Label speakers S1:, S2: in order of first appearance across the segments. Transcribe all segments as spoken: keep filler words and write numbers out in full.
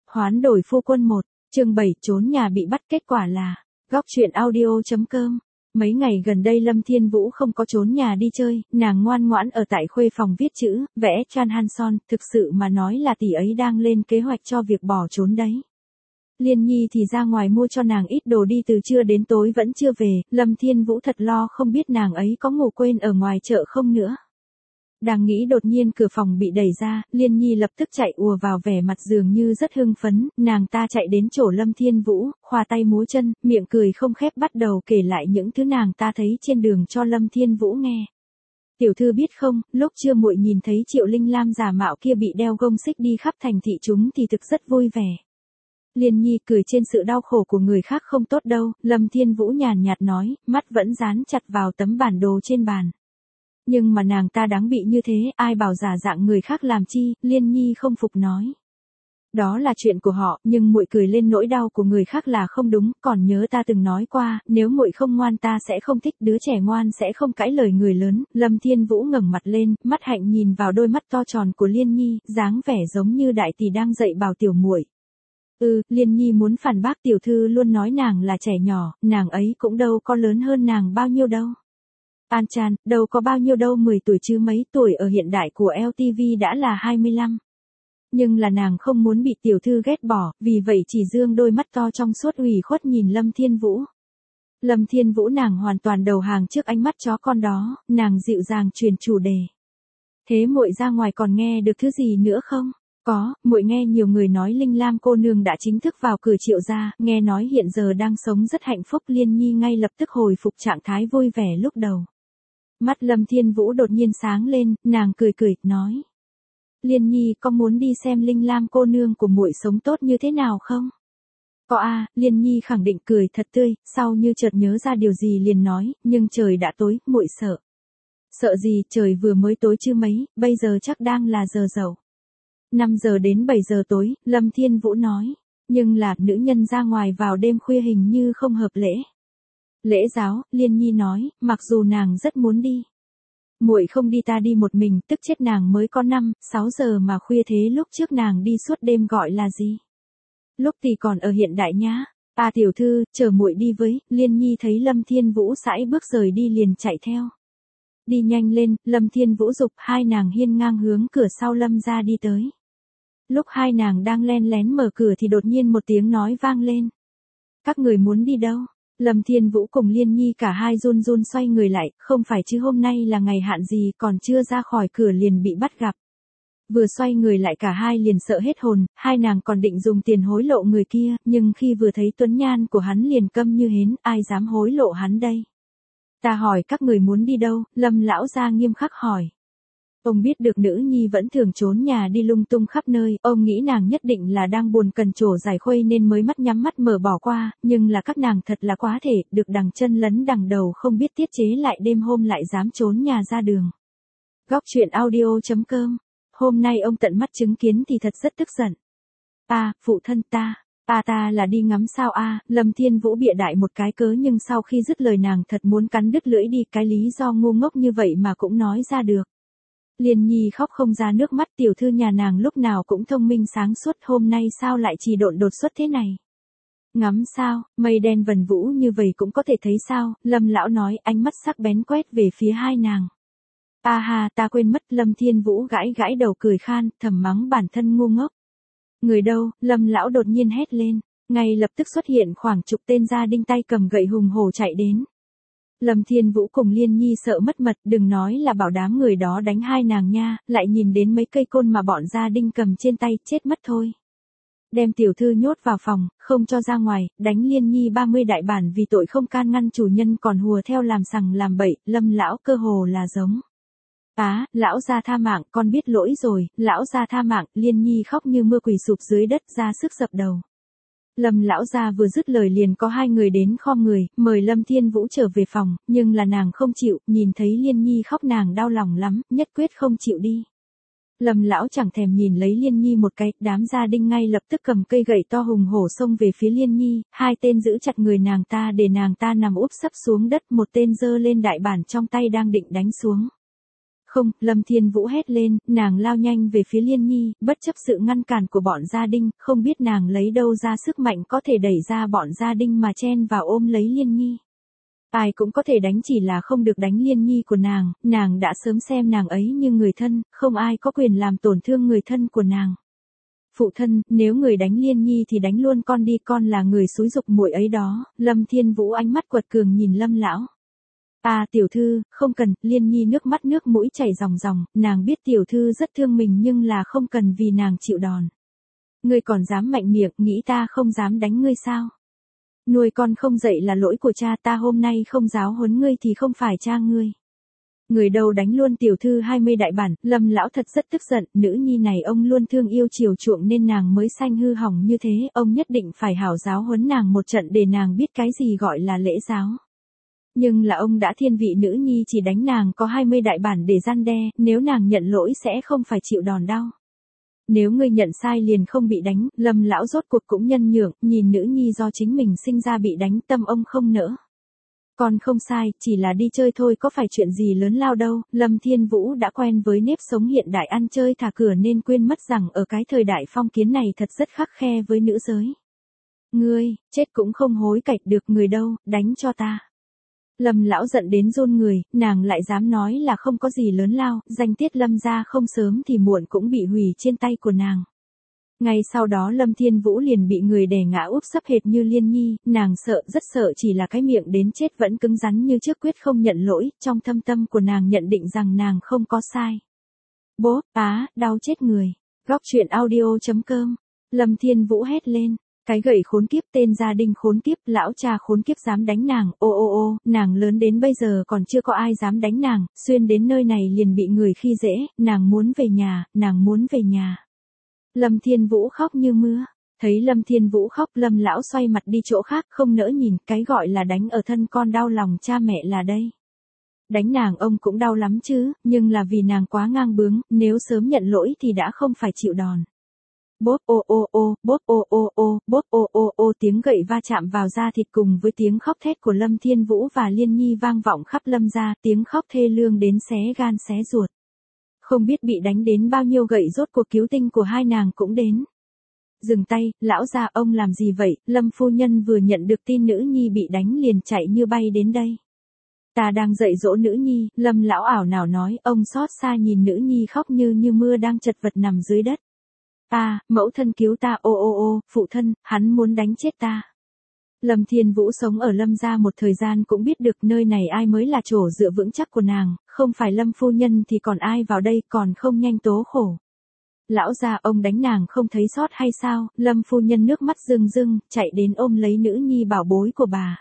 S1: Hoán đổi phu quân một, chương bảy trốn nhà bị bắt kết quả là, góc truyện audio.com. Mấy ngày gần đây Lâm Thiên Vũ không có trốn nhà đi chơi, nàng ngoan ngoãn ở tại khuê phòng viết chữ, vẽ Chan Hanson, thực sự mà nói là tỷ ấy đang lên kế hoạch cho việc bỏ trốn đấy. Liên Nhi thì ra ngoài mua cho nàng ít đồ đi từ trưa đến tối vẫn chưa về, Lâm Thiên Vũ thật lo không biết nàng ấy có ngủ quên ở ngoài chợ không nữa. Đang nghĩ đột nhiên cửa phòng bị đẩy ra, Liên Nhi lập tức chạy ùa vào vẻ mặt dường như rất hưng phấn, nàng ta chạy đến chỗ Lâm Thiên Vũ, khoa tay múa chân, miệng cười không khép bắt đầu kể lại những thứ nàng ta thấy trên đường cho Lâm Thiên Vũ nghe. Tiểu thư biết không, lúc trưa muội nhìn thấy Triệu Linh Lam giả mạo kia bị đeo gông xích đi khắp thành thị chúng thì thực rất vui vẻ. Liên Nhi cười trên sự đau khổ của người khác không tốt đâu, Lâm Thiên Vũ nhàn nhạt nói, mắt vẫn dán chặt vào tấm bản đồ trên bàn. Nhưng mà nàng ta đáng bị như thế, ai bảo giả dạng người khác làm chi, Liên Nhi không phục nói. Đó là chuyện của họ, nhưng muội cười lên nỗi đau của người khác là không đúng, còn nhớ ta từng nói qua, nếu muội không ngoan ta sẽ không thích, đứa trẻ ngoan sẽ không cãi lời người lớn. Lâm Thiên Vũ ngẩng mặt lên, mắt hạnh nhìn vào đôi mắt to tròn của Liên Nhi, dáng vẻ giống như đại tỷ đang dạy bảo tiểu muội. Ừ, Liên Nhi muốn phản bác tiểu thư luôn nói nàng là trẻ nhỏ, nàng ấy cũng đâu có lớn hơn nàng bao nhiêu đâu. An Chan, đâu có bao nhiêu đâu, mười tuổi chứ mấy tuổi ở hiện đại của lờ tê vê đã là hai mươi lăm. Nhưng là nàng không muốn bị tiểu thư ghét bỏ, vì vậy chỉ dương đôi mắt to trong suốt ủy khuất nhìn Lâm Thiên Vũ. Lâm Thiên Vũ nàng hoàn toàn đầu hàng trước ánh mắt chó con đó, nàng dịu dàng truyền chủ đề. Thế muội ra ngoài còn nghe được thứ gì nữa không? Có, muội nghe nhiều người nói Linh Lam cô nương đã chính thức vào cửa Triệu gia, nghe nói hiện giờ đang sống rất hạnh phúc. Liên Nhi ngay lập tức hồi phục trạng thái vui vẻ lúc đầu. Mắt Lâm Thiên Vũ đột nhiên sáng lên, nàng cười cười, nói. Liên Nhi có muốn đi xem Linh Lam cô nương của muội sống tốt như thế nào không? Có a, Liên Nhi khẳng định cười thật tươi, sau như chợt nhớ ra điều gì liền nói, nhưng trời đã tối, muội sợ. Sợ gì, trời vừa mới tối chứ mấy, bây giờ chắc đang là giờ dậu. năm giờ đến bảy giờ tối, Lâm Thiên Vũ nói, nhưng là nữ nhân ra ngoài vào đêm khuya hình như không hợp lễ. Lễ giáo, Liên Nhi nói, mặc dù nàng rất muốn đi. Muội không đi ta đi một mình, tức chết nàng mới có năm, sáu giờ mà khuya thế, lúc trước nàng đi suốt đêm gọi là gì? Lúc thì còn ở hiện đại nhá. À tiểu thư, chờ muội đi với. Liên Nhi thấy Lâm Thiên Vũ sải bước rời đi liền chạy theo. Đi nhanh lên, Lâm Thiên Vũ giục, hai nàng hiên ngang hướng cửa sau Lâm ra đi tới. Lúc hai nàng đang len lén mở cửa thì đột nhiên một tiếng nói vang lên. Các người muốn đi đâu? Lâm Thiên Vũ cùng Liên Nhi cả hai run run xoay người lại, không phải chứ hôm nay là ngày hạn gì, còn chưa ra khỏi cửa liền bị bắt gặp. Vừa xoay người lại cả hai liền sợ hết hồn, hai nàng còn định dùng tiền hối lộ người kia, nhưng khi vừa thấy tuấn nhan của hắn liền câm như hến, ai dám hối lộ hắn đây? Ta hỏi các người muốn đi đâu? Lâm lão gia nghiêm khắc hỏi. Ông biết được nữ nhi vẫn thường trốn nhà đi lung tung khắp nơi, ông nghĩ nàng nhất định là đang buồn cần trổ giải khuây nên mới mắt nhắm mắt mở bỏ qua, nhưng là các nàng thật là quá thể, được đằng chân lấn đằng đầu không biết tiết chế lại đêm hôm lại dám trốn nhà ra đường. Góc truyện audio.com. Hôm nay ông tận mắt chứng kiến thì thật rất tức giận. À, phụ thân ta. À ta là đi ngắm sao a? À, Lâm Thiên Vũ bịa đại một cái cớ nhưng sau khi dứt lời nàng thật muốn cắn đứt lưỡi đi, cái lý do ngu ngốc như vậy mà cũng nói ra được. Liên Nhi khóc không ra nước mắt, tiểu thư nhà nàng lúc nào cũng thông minh sáng suốt, hôm nay sao lại chỉ độn đột xuất thế này? Ngắm sao, mây đen vần vũ như vậy cũng có thể thấy sao? Lâm lão nói, ánh mắt sắc bén quét về phía hai nàng. A ha, ta quên mất. Lâm Thiên Vũ gãi gãi đầu cười khan, thầm mắng bản thân ngu ngốc. Người đâu? Lâm lão đột nhiên hét lên, ngay lập tức xuất hiện khoảng chục tên gia đinh tay cầm gậy hùng hổ chạy đến. Lâm Thiên Vũ cùng Liên Nhi sợ mất mật, đừng nói là bảo đám người đó đánh hai nàng nha, lại nhìn đến mấy cây côn mà bọn gia đinh cầm trên tay, chết mất thôi. Đem tiểu thư nhốt vào phòng, không cho ra ngoài, đánh Liên Nhi ba mươi đại bản vì tội không can ngăn chủ nhân còn hùa theo làm sằng làm bậy. Lâm lão cơ hồ là giống. Á, lão gia tha mạng, con biết lỗi rồi, lão gia tha mạng. Liên Nhi khóc như mưa quỳ sụp dưới đất ra sức dập đầu. Lâm lão gia vừa dứt lời liền có hai người đến khom người, mời Lâm Thiên Vũ trở về phòng, nhưng là nàng không chịu, nhìn thấy Liên Nhi khóc nàng đau lòng lắm, nhất quyết không chịu đi. Lâm lão chẳng thèm nhìn lấy Liên Nhi một cái, đám gia đinh ngay lập tức cầm cây gậy to hùng hổ xông về phía Liên Nhi, hai tên giữ chặt người nàng ta để nàng ta nằm úp sấp xuống đất, một tên giơ lên đại bản trong tay đang định đánh xuống. Không, Lâm Thiên Vũ hét lên, nàng lao nhanh về phía Liên Nhi, bất chấp sự ngăn cản của bọn gia đình, không biết nàng lấy đâu ra sức mạnh có thể đẩy ra bọn gia đình mà chen vào ôm lấy Liên Nhi. Ai cũng có thể đánh, chỉ là không được đánh Liên Nhi của nàng, nàng đã sớm xem nàng ấy như người thân, không ai có quyền làm tổn thương người thân của nàng. Phụ thân, nếu người đánh Liên Nhi thì đánh luôn con đi, con là người xúi giục muội ấy đó. Lâm Thiên Vũ ánh mắt quật cường nhìn Lâm lão. À tiểu thư, không cần. Liên Nhi nước mắt nước mũi chảy ròng ròng, nàng biết tiểu thư rất thương mình nhưng là không cần vì nàng chịu đòn. Ngươi còn dám mạnh miệng, nghĩ ta không dám đánh ngươi sao? Nuôi con không dậy là lỗi của cha, ta hôm nay không giáo huấn ngươi thì không phải cha ngươi. Người đâu đánh luôn tiểu thư hai mươi đại bản. Lâm lão thật rất tức giận, nữ nhi này ông luôn thương yêu chiều chuộng nên nàng mới sanh hư hỏng như thế, ông nhất định phải hảo giáo huấn nàng một trận để nàng biết cái gì gọi là lễ giáo. Nhưng là ông đã thiên vị nữ nhi chỉ đánh nàng có hai mươi đại bản để gian đe, nếu nàng nhận lỗi sẽ không phải chịu đòn đau. Nếu ngươi nhận sai liền không bị đánh. Lâm lão rốt cuộc cũng nhân nhượng, nhìn nữ nhi do chính mình sinh ra bị đánh, tâm ông không nỡ. Con không sai, chỉ là đi chơi thôi, có phải chuyện gì lớn lao đâu. Lâm Thiên Vũ đã quen với nếp sống hiện đại ăn chơi thả cửa nên quên mất rằng ở cái thời đại phong kiến này thật rất khắt khe với nữ giới. Ngươi, chết cũng không hối cải được, người đâu, đánh cho ta. Lâm lão giận đến run người, nàng lại dám nói là không có gì lớn lao, danh tiết Lâm gia không sớm thì muộn cũng bị hủy trên tay của nàng. Ngay sau đó Lâm Thiên Vũ liền bị người đè ngã úp sấp hệt như Liên Nhi, nàng sợ, rất sợ, chỉ là cái miệng đến chết vẫn cứng rắn như trước quyết không nhận lỗi, trong thâm tâm của nàng nhận định rằng nàng không có sai. Bố, á, đau chết người. Góc truyện audio chấm com. Lâm Thiên Vũ hét lên. Cái gậy khốn kiếp, tên gia đình khốn kiếp, lão cha khốn kiếp dám đánh nàng, ô ô ô, nàng lớn đến bây giờ còn chưa có ai dám đánh nàng, xuyên đến nơi này liền bị người khi dễ, nàng muốn về nhà, nàng muốn về nhà. Lâm Thiên Vũ khóc như mưa, thấy Lâm Thiên Vũ khóc, Lâm lão xoay mặt đi chỗ khác, không nỡ nhìn, cái gọi là đánh ở thân con đau lòng cha mẹ là đây. Đánh nàng ông cũng đau lắm chứ, nhưng là vì nàng quá ngang bướng, nếu sớm nhận lỗi thì đã không phải chịu đòn. Bốp ô ô ô, bốp ô ô ô, bốp ô ô ô, tiếng gậy va chạm vào da thịt cùng với tiếng khóc thét của Lâm Thiên Vũ và Liên Nhi vang vọng khắp Lâm gia, tiếng khóc thê lương đến xé gan xé ruột. Không biết bị đánh đến bao nhiêu gậy, rốt cuộc cứu tinh của hai nàng cũng đến. Dừng tay, lão gia, ông làm gì vậy? Lâm phu nhân vừa nhận được tin nữ nhi bị đánh liền chạy như bay đến đây. Ta đang dạy dỗ nữ nhi. Lâm lão ảo nào nói, ông xót xa nhìn nữ nhi khóc như như mưa đang chật vật nằm dưới đất. Ta, mẫu thân cứu ta, ô ô ô, phụ thân, hắn muốn đánh chết ta. Lâm Thiên Vũ sống ở Lâm gia một thời gian cũng biết được nơi này ai mới là chỗ dựa vững chắc của nàng, không phải Lâm phu nhân thì còn ai vào đây, còn không nhanh tố khổ. Lão gia, ông đánh nàng không thấy sót hay sao? Lâm phu nhân nước mắt rưng rưng, chạy đến ôm lấy nữ nhi bảo bối của bà.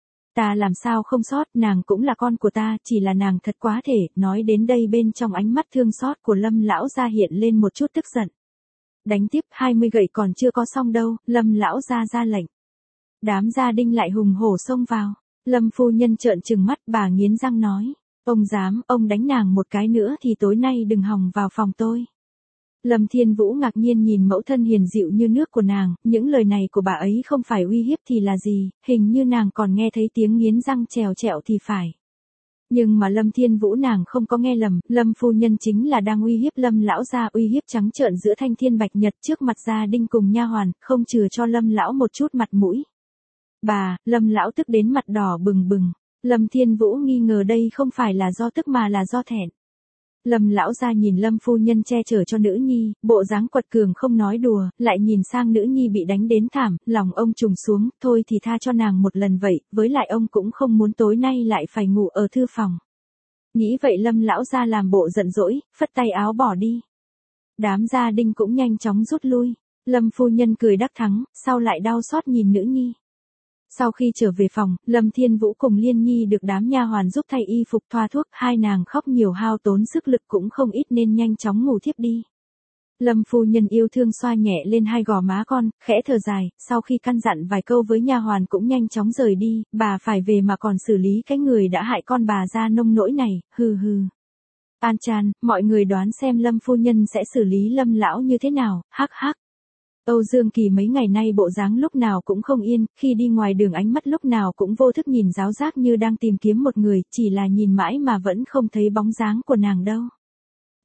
S1: Ta làm sao không sót, nàng cũng là con của ta, chỉ là nàng thật quá thể. Nói đến đây bên trong ánh mắt thương xót của Lâm lão gia hiện lên một chút tức giận. Đánh tiếp, hai mươi gậy còn chưa có xong đâu. Lâm lão gia ra lệnh. Đám gia đình lại hùng hổ xông vào. Lâm phu nhân trợn trừng mắt, bà nghiến răng nói. Ông dám, ông đánh nàng một cái nữa thì tối nay đừng hòng vào phòng tôi. Lâm Thiên Vũ ngạc nhiên nhìn mẫu thân hiền dịu như nước của nàng, những lời này của bà ấy không phải uy hiếp thì là gì, hình như nàng còn nghe thấy tiếng nghiến răng trèo trẹo thì phải. Nhưng mà Lâm Thiên Vũ nàng không có nghe lầm, Lâm phu nhân chính là đang uy hiếp Lâm lão gia, uy hiếp trắng trợn giữa thanh thiên bạch nhật trước mặt gia đình cùng nha hoàn, không chừa cho Lâm lão một chút mặt mũi. Bà, Lâm lão tức đến mặt đỏ bừng bừng. Lâm Thiên Vũ nghi ngờ đây không phải là do tức mà là do thẹn. Lâm lão gia nhìn Lâm phu nhân che chở cho nữ nhi, bộ dáng quật cường không nói đùa, lại nhìn sang nữ nhi bị đánh đến thảm, lòng ông trùng xuống, thôi thì tha cho nàng một lần vậy, với lại ông cũng không muốn tối nay lại phải ngủ ở thư phòng. Nghĩ vậy Lâm lão gia làm bộ giận dỗi, phất tay áo bỏ đi. Đám gia đình cũng nhanh chóng rút lui. Lâm phu nhân cười đắc thắng, sau lại đau xót nhìn nữ nhi. Sau khi trở về phòng, Lâm Thiên Vũ cùng Liên Nhi được đám nha hoàn giúp thay y phục thoa thuốc, hai nàng khóc nhiều hao tốn sức lực cũng không ít nên nhanh chóng ngủ thiếp đi. Lâm phu nhân yêu thương xoa nhẹ lên hai gò má con, khẽ thở dài, sau khi căn dặn vài câu với nha hoàn cũng nhanh chóng rời đi, bà phải về mà còn xử lý cái người đã hại con bà ra nông nỗi này, hừ hừ. An Chan, mọi người đoán xem Lâm phu nhân sẽ xử lý Lâm lão như thế nào, hắc hắc. Âu Dương Kỳ mấy ngày nay bộ dáng lúc nào cũng không yên, khi đi ngoài đường ánh mắt lúc nào cũng vô thức nhìn giáo giác như đang tìm kiếm một người, chỉ là nhìn mãi mà vẫn không thấy bóng dáng của nàng đâu.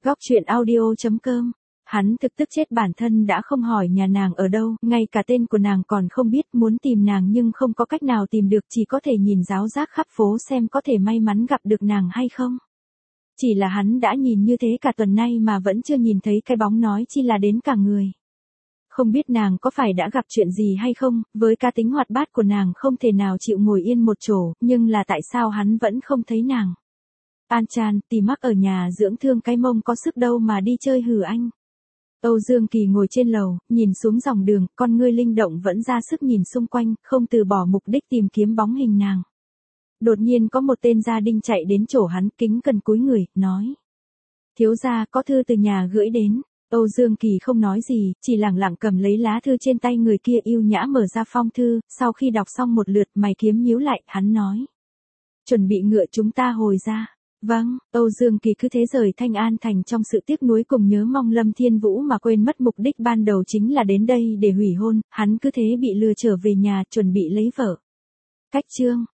S1: Góc truyện audio chấm com. Hắn thực tức chết bản thân đã không hỏi nhà nàng ở đâu, ngay cả tên của nàng còn không biết, muốn tìm nàng nhưng không có cách nào tìm được, chỉ có thể nhìn ráo rác khắp phố xem có thể may mắn gặp được nàng hay không. Chỉ là hắn đã nhìn như thế cả tuần nay mà vẫn chưa nhìn thấy cái bóng, nói chi là đến cả người. Không biết nàng có phải đã gặp chuyện gì hay không, với cá tính hoạt bát của nàng không thể nào chịu ngồi yên một chỗ, nhưng là tại sao hắn vẫn không thấy nàng. An Chan, tì mắc ở nhà dưỡng thương cái mông có sức đâu mà đi chơi hừ anh. Âu Dương Kỳ ngồi trên lầu, nhìn xuống dòng đường, con ngươi linh động vẫn ra sức nhìn xung quanh, không từ bỏ mục đích tìm kiếm bóng hình nàng. Đột nhiên có một tên gia đình chạy đến chỗ hắn, kính cẩn cúi người, nói. Thiếu gia, có thư từ nhà gửi đến. Âu Dương Kỳ không nói gì, chỉ lẳng lặng cầm lấy lá thư trên tay người kia, yêu nhã mở ra phong thư, sau khi đọc xong một lượt, mày kiếm nhíu lại, hắn nói. Chuẩn bị ngựa chúng ta hồi ra. Vâng, Âu Dương Kỳ cứ thế rời Thanh An Thành trong sự tiếc nuối cùng nhớ mong Lâm Thiên Vũ mà quên mất mục đích ban đầu chính là đến đây để hủy hôn, hắn cứ thế bị lừa trở về nhà chuẩn bị lấy vợ. Cách chương